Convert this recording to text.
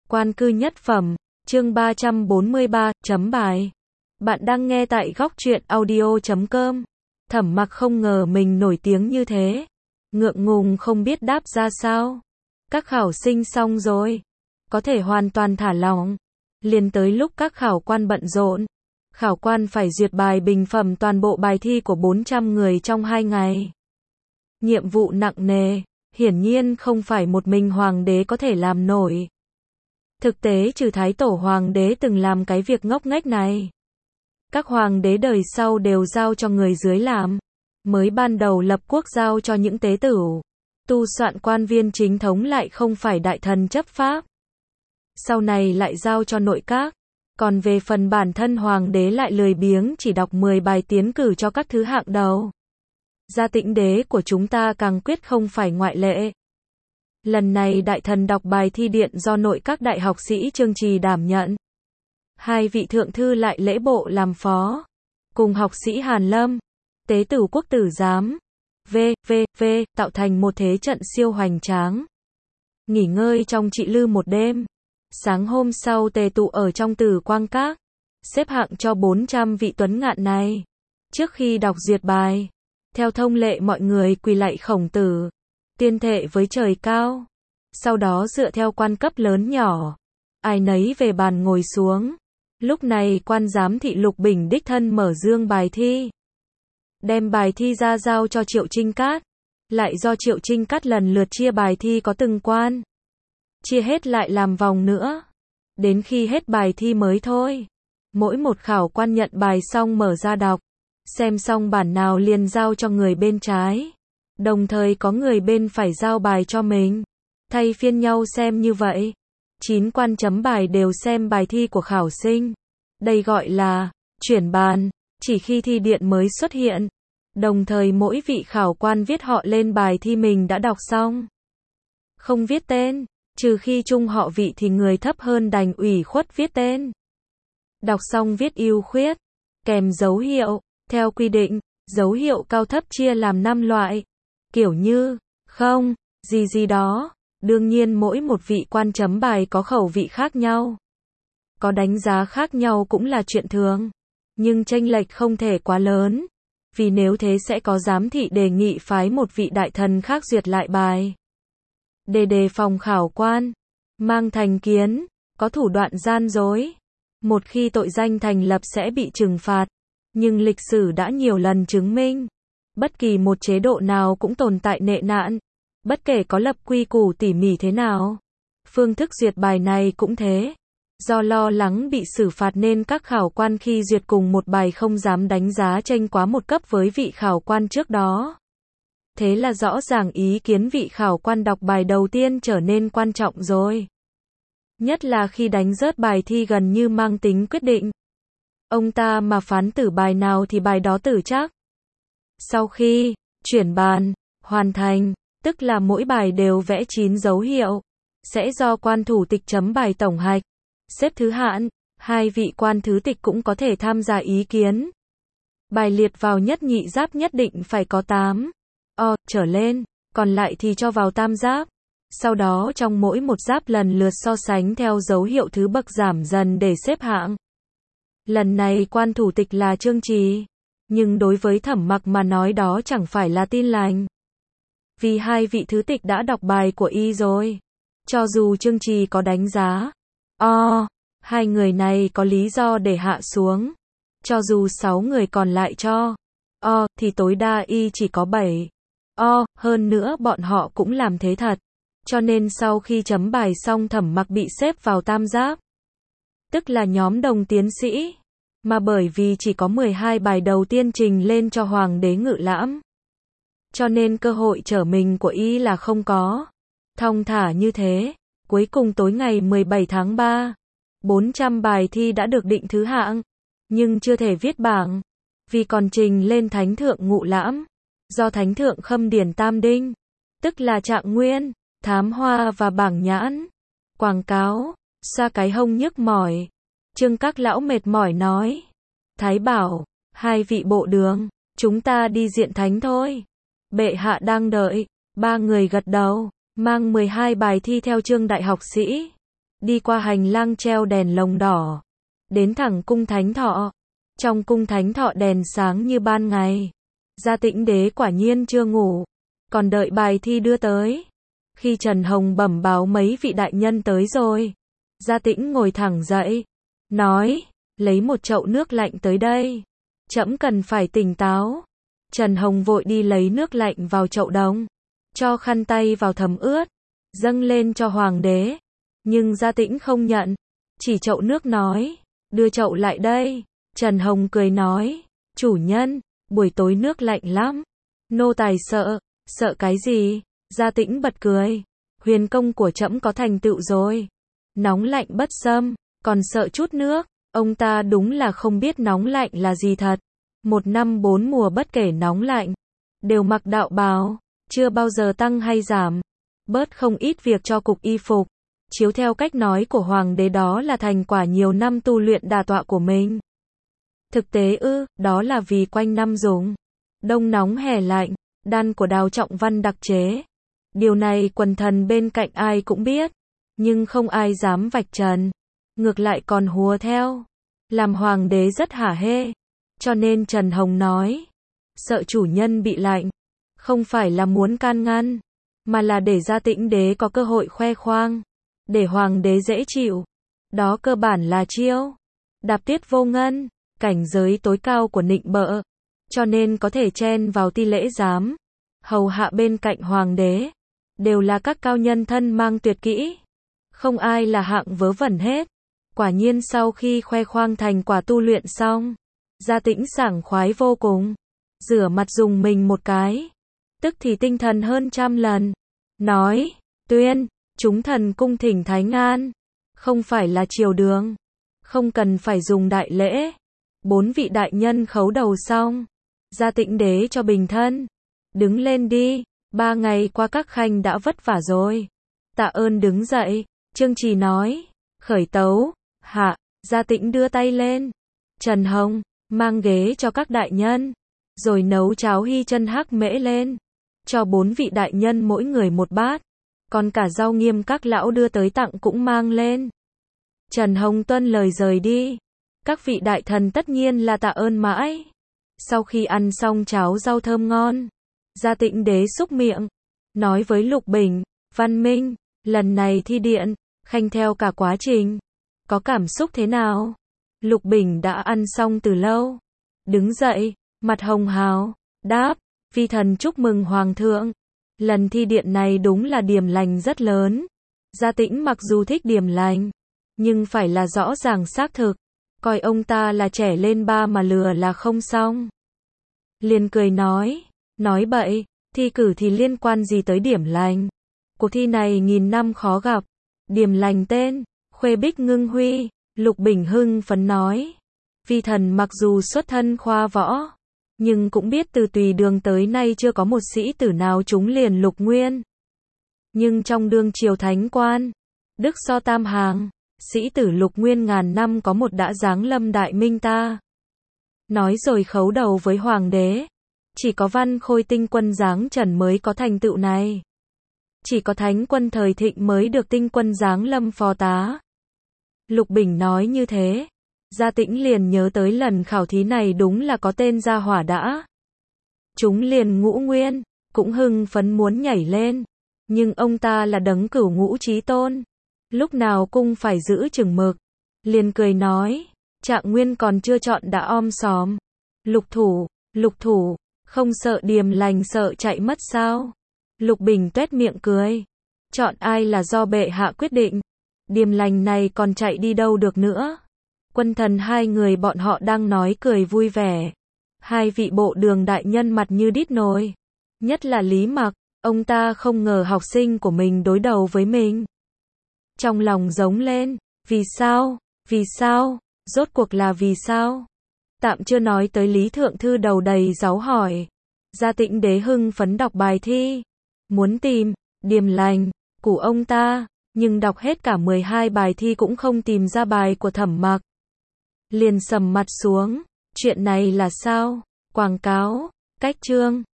Quan cư nhất phẩm, chương 343, chấm bài. Bạn đang nghe tại góc truyện audio.com. Thẩm Mặc không ngờ mình nổi tiếng như thế. Ngượng ngùng không biết đáp ra sao. Các khảo sinh xong rồi. Có thể hoàn toàn thả lỏng. Liền tới lúc các khảo quan bận rộn. Khảo quan phải duyệt bài bình phẩm toàn bộ bài thi của 400 người trong 2 ngày. Nhiệm vụ nặng nề, hiển nhiên không phải một mình hoàng đế có thể làm nổi. Thực tế trừ Thái Tổ hoàng đế từng làm cái việc ngốc nghếch này. Các hoàng đế đời sau đều giao cho người dưới làm. Mới ban đầu lập quốc giao cho những tế tửu. Tu soạn quan viên chính thống lại không phải đại thần chấp pháp. Sau này lại giao cho nội các. Còn về phần bản thân hoàng đế lại lười biếng chỉ đọc 10 bài tiến cử cho các thứ hạng đầu. Gia Tĩnh đế của chúng ta càng quyết không phải ngoại lệ. Lần này đại thần đọc bài thi điện do nội các đại học sĩ Trương Trì đảm nhận. 2 vị thượng thư lại lễ bộ làm phó. Cùng học sĩ Hàn Lâm, tế tửu quốc tử giám, v.v.v. tạo thành một thế trận siêu hoành tráng. Nghỉ ngơi trong trị lư một đêm. Sáng hôm sau tề tụ ở trong Tử Quang Các. Xếp hạng cho 400 vị tuấn ngạn này. Trước khi đọc duyệt bài, theo thông lệ mọi người quỳ lạy Khổng Tử, tuyên thệ với trời cao. Sau đó dựa theo quan cấp lớn nhỏ, ai nấy về bàn ngồi xuống. Lúc này quan giám thị Lục Bình đích thân mở dương bài thi. Đem bài thi ra giao cho Triệu Trinh Cát. Lại do Triệu Trinh Cát lần lượt chia bài thi có từng quan. Chia hết lại làm vòng nữa. Đến khi hết bài thi mới thôi. Mỗi một khảo quan nhận bài xong mở ra đọc. Xem xong bản nào liền giao cho người bên trái. Đồng thời có người bên phải giao bài cho mình. Thay phiên nhau xem như vậy. 9 quan chấm bài đều xem bài thi của khảo sinh. Đây gọi là chuyển bàn. Chỉ khi thi điện mới xuất hiện. Đồng thời mỗi vị khảo quan viết họ lên bài thi mình đã đọc xong. Không viết tên. Trừ khi chung họ vị thì người thấp hơn đành ủy khuất viết tên. Đọc xong viết ưu khuyết. Kèm dấu hiệu. Theo quy định, dấu hiệu cao thấp chia làm 5 loại. Kiểu như, không, gì đó. Đương nhiên mỗi một vị quan chấm bài có khẩu vị khác nhau. Có đánh giá khác nhau cũng là chuyện thường. Nhưng chênh lệch không thể quá lớn. Vì nếu thế sẽ có giám thị đề nghị phái một vị đại thần khác duyệt lại bài. Để đề phòng khảo quan, mang thành kiến, có thủ đoạn gian dối. Một khi tội danh thành lập sẽ bị trừng phạt. Nhưng lịch sử đã nhiều lần chứng minh. Bất kỳ một chế độ nào cũng tồn tại nệ nạn. Bất kể có lập quy củ tỉ mỉ thế nào. Phương thức duyệt bài này cũng thế. Do lo lắng bị xử phạt nên các khảo quan khi duyệt cùng một bài không dám đánh giá chênh quá một cấp với vị khảo quan trước đó. Thế là rõ ràng ý kiến vị khảo quan đọc bài đầu tiên trở nên quan trọng rồi. Nhất là khi đánh rớt bài thi gần như mang tính quyết định. Ông ta mà phán tử bài nào thì bài đó tử chắc. Sau khi chuyển bàn, hoàn thành, tức là mỗi bài đều vẽ 9 dấu hiệu, sẽ do quan thủ tịch chấm bài tổng hạch, xếp thứ hạng, 2 vị quan thứ tịch cũng có thể tham gia ý kiến. Bài liệt vào nhất nhị giáp nhất định phải có 8 trở lên, còn lại thì cho vào tam giáp. Sau đó trong mỗi một giáp lần lượt so sánh theo dấu hiệu thứ bậc giảm dần để xếp hạng. Lần này quan thủ tịch là Trương Trì, nhưng đối với Thẩm Mặc mà nói đó chẳng phải là tin lành. Vì 2 vị thứ tịch đã đọc bài của y rồi. Cho dù Trương Trì có đánh giá 2 người này có lý do để hạ xuống. Cho dù 6 người còn lại cho thì tối đa y chỉ có 7 hơn nữa bọn họ cũng làm thế thật. Cho nên sau khi chấm bài xong Thẩm Mặc bị xếp vào tam giáp. Tức là nhóm đồng tiến sĩ. Mà bởi vì chỉ có 12 bài đầu tiên trình lên cho hoàng đế ngự lãm. Cho nên cơ hội trở mình của y là không có. Thong thả như thế. Cuối cùng tối ngày 17 tháng 3. 400 bài thi đã được định thứ hạng. Nhưng chưa thể viết bảng. Vì còn trình lên Thánh Thượng Ngụ Lãm. Do Thánh Thượng khâm điển tam đinh. Tức là Trạng Nguyên, Thám Hoa và Bảng Nhãn. Quảng cáo, xoa cái hông nhức mỏi. Trương các lão mệt mỏi nói. Thái bảo, 2 vị bộ đường, chúng ta đi diện thánh thôi. Bệ hạ đang đợi. 3 người gật đầu, mang 12 bài thi theo Trương đại học sĩ. đi qua hành lang treo đèn lồng đỏ, đến thẳng cung thánh thọ. Trong cung thánh thọ đèn sáng như ban ngày. Gia Tĩnh Đế quả nhiên chưa ngủ, còn đợi bài thi đưa tới. Khi Trần Hồng bẩm báo mấy vị đại nhân tới rồi, Gia Tĩnh ngồi thẳng dậy, nói, lấy một chậu nước lạnh tới đây. Trẫm cần phải tỉnh táo. Trần Hồng vội đi lấy nước lạnh vào chậu đồng, cho khăn tay vào thấm ướt, dâng lên cho hoàng đế. Nhưng Gia Tĩnh không nhận, chỉ chậu nước nói, đưa chậu lại đây. Trần Hồng cười nói, chủ nhân, buổi tối nước lạnh lắm. Nô tài sợ. Sợ cái gì? Gia Tĩnh bật cười, huyền công của trẫm có thành tựu rồi. Nóng lạnh bất xâm, còn sợ chút nước. Ông ta đúng là không biết nóng lạnh là gì thật. Một năm bốn mùa bất kể nóng lạnh, đều mặc đạo bào, chưa bao giờ tăng hay giảm. Bớt không ít việc cho cục y phục. Chiếu theo cách nói của hoàng đế đó là thành quả nhiều năm tu luyện đả tọa của mình. Thực tế đó là vì quanh năm dùng đông nóng hè lạnh, đan của Đào Trọng Văn đặc chế. Điều này quần thần bên cạnh ai cũng biết, nhưng không ai dám vạch trần, ngược lại còn hùa theo, làm hoàng đế rất hả hê. Cho nên Trần Hồng nói, sợ chủ nhân bị lạnh, không phải là muốn can ngăn, mà là để Gia Tĩnh Đế có cơ hội khoe khoang, để hoàng đế dễ chịu. Đó cơ bản là chiêu đạp tiết vô ngân, cảnh giới tối cao của nịnh bợ, cho nên có thể chen vào ti lễ giám, hầu hạ bên cạnh hoàng đế, đều là các cao nhân thân mang tuyệt kỹ, không ai là hạng vớ vẩn hết. Quả nhiên sau khi khoe khoang thành quả tu luyện xong, Gia Tĩnh sảng khoái vô cùng, rửa mặt dùng mình một cái, tức thì tinh thần hơn trăm lần, nói, tuyên, chúng thần cung thỉnh Thánh An, không phải là triều đường, không cần phải dùng đại lễ. 4 vị đại nhân khấu đầu xong, Gia Tĩnh Đế cho bình thân, đứng lên đi, 3 ngày qua các khanh đã vất vả rồi. Tạ ơn đứng dậy, Trương Trì nói, khởi tấu, hạ. Gia Tĩnh đưa tay lên, Trần Hồng, mang ghế cho các đại nhân, rồi nấu cháo hy chân hắc mễ lên, cho 4 vị đại nhân mỗi người một bát, còn cả rau nghiêm các lão đưa tới tặng cũng mang lên. Trần Hồng tuân lời rời đi, các vị đại thần tất nhiên là tạ ơn mãi. Sau khi ăn xong cháo rau thơm ngon, Gia Tĩnh Đế xúc miệng, nói với Lục Bình, Văn Minh, lần này thi điện, khanh theo cả quá trình, có cảm xúc thế nào? Lục Bình đã ăn xong từ lâu, đứng dậy, mặt hồng hào, đáp, vi thần chúc mừng hoàng thượng. Lần thi điện này đúng là điểm lành rất lớn. Gia Tĩnh mặc dù thích điểm lành, nhưng phải là rõ ràng xác thực, coi ông ta là trẻ lên ba mà lừa là không xong. Liền cười nói bậy, thi cử thì liên quan gì tới điểm lành? Cuộc thi này nghìn năm khó gặp, điểm lành tên, Khuê Bích Ngưng Huy. Lục Bình hưng phấn nói, vi thần mặc dù xuất thân khoa võ, nhưng cũng biết từ Tùy Đường tới nay chưa có một sĩ tử nào trúng liền lục nguyên. Nhưng trong đương triều thánh quan, đức so tam hàng, sĩ tử lục nguyên ngàn năm có một đã giáng lâm đại minh ta. Nói rồi khấu đầu với hoàng đế, chỉ có Văn Khôi tinh quân giáng trần mới có thành tựu này. Chỉ có thánh quân thời thịnh mới được tinh quân giáng lâm phò tá. Lục Bình nói như thế, Gia Tĩnh liền nhớ tới lần khảo thí này đúng là có tên gia hỏa đã. Chúng liền ngũ nguyên, cũng hưng phấn muốn nhảy lên. Nhưng ông ta là đấng cửu ngũ chí tôn, lúc nào cũng phải giữ chừng mực. Liền cười nói, Trạng Nguyên còn chưa chọn đã om sòm. Lục thủ, không sợ điềm lành sợ chạy mất sao? Lục Bình tuét miệng cười. Chọn ai là do bệ hạ quyết định. Điềm lành này còn chạy đi đâu được nữa. Quân thần hai người bọn họ đang nói cười vui vẻ. Hai vị bộ đường đại nhân mặt như đít nồi. Nhất là Lý Mặc, ông ta không ngờ học sinh của mình đối đầu với mình. Trong lòng giống lên, vì sao, rốt cuộc là vì sao? Tạm chưa nói tới Lý Thượng Thư đầu đầy giáo hỏi. Gia Tĩnh Đế hưng phấn đọc bài thi, muốn tìm điềm lành của ông ta, nhưng đọc hết cả 12 bài thi cũng không tìm ra bài của Thẩm Mặc. Liền sầm mặt xuống, chuyện này là sao? Quảng cáo, cách chương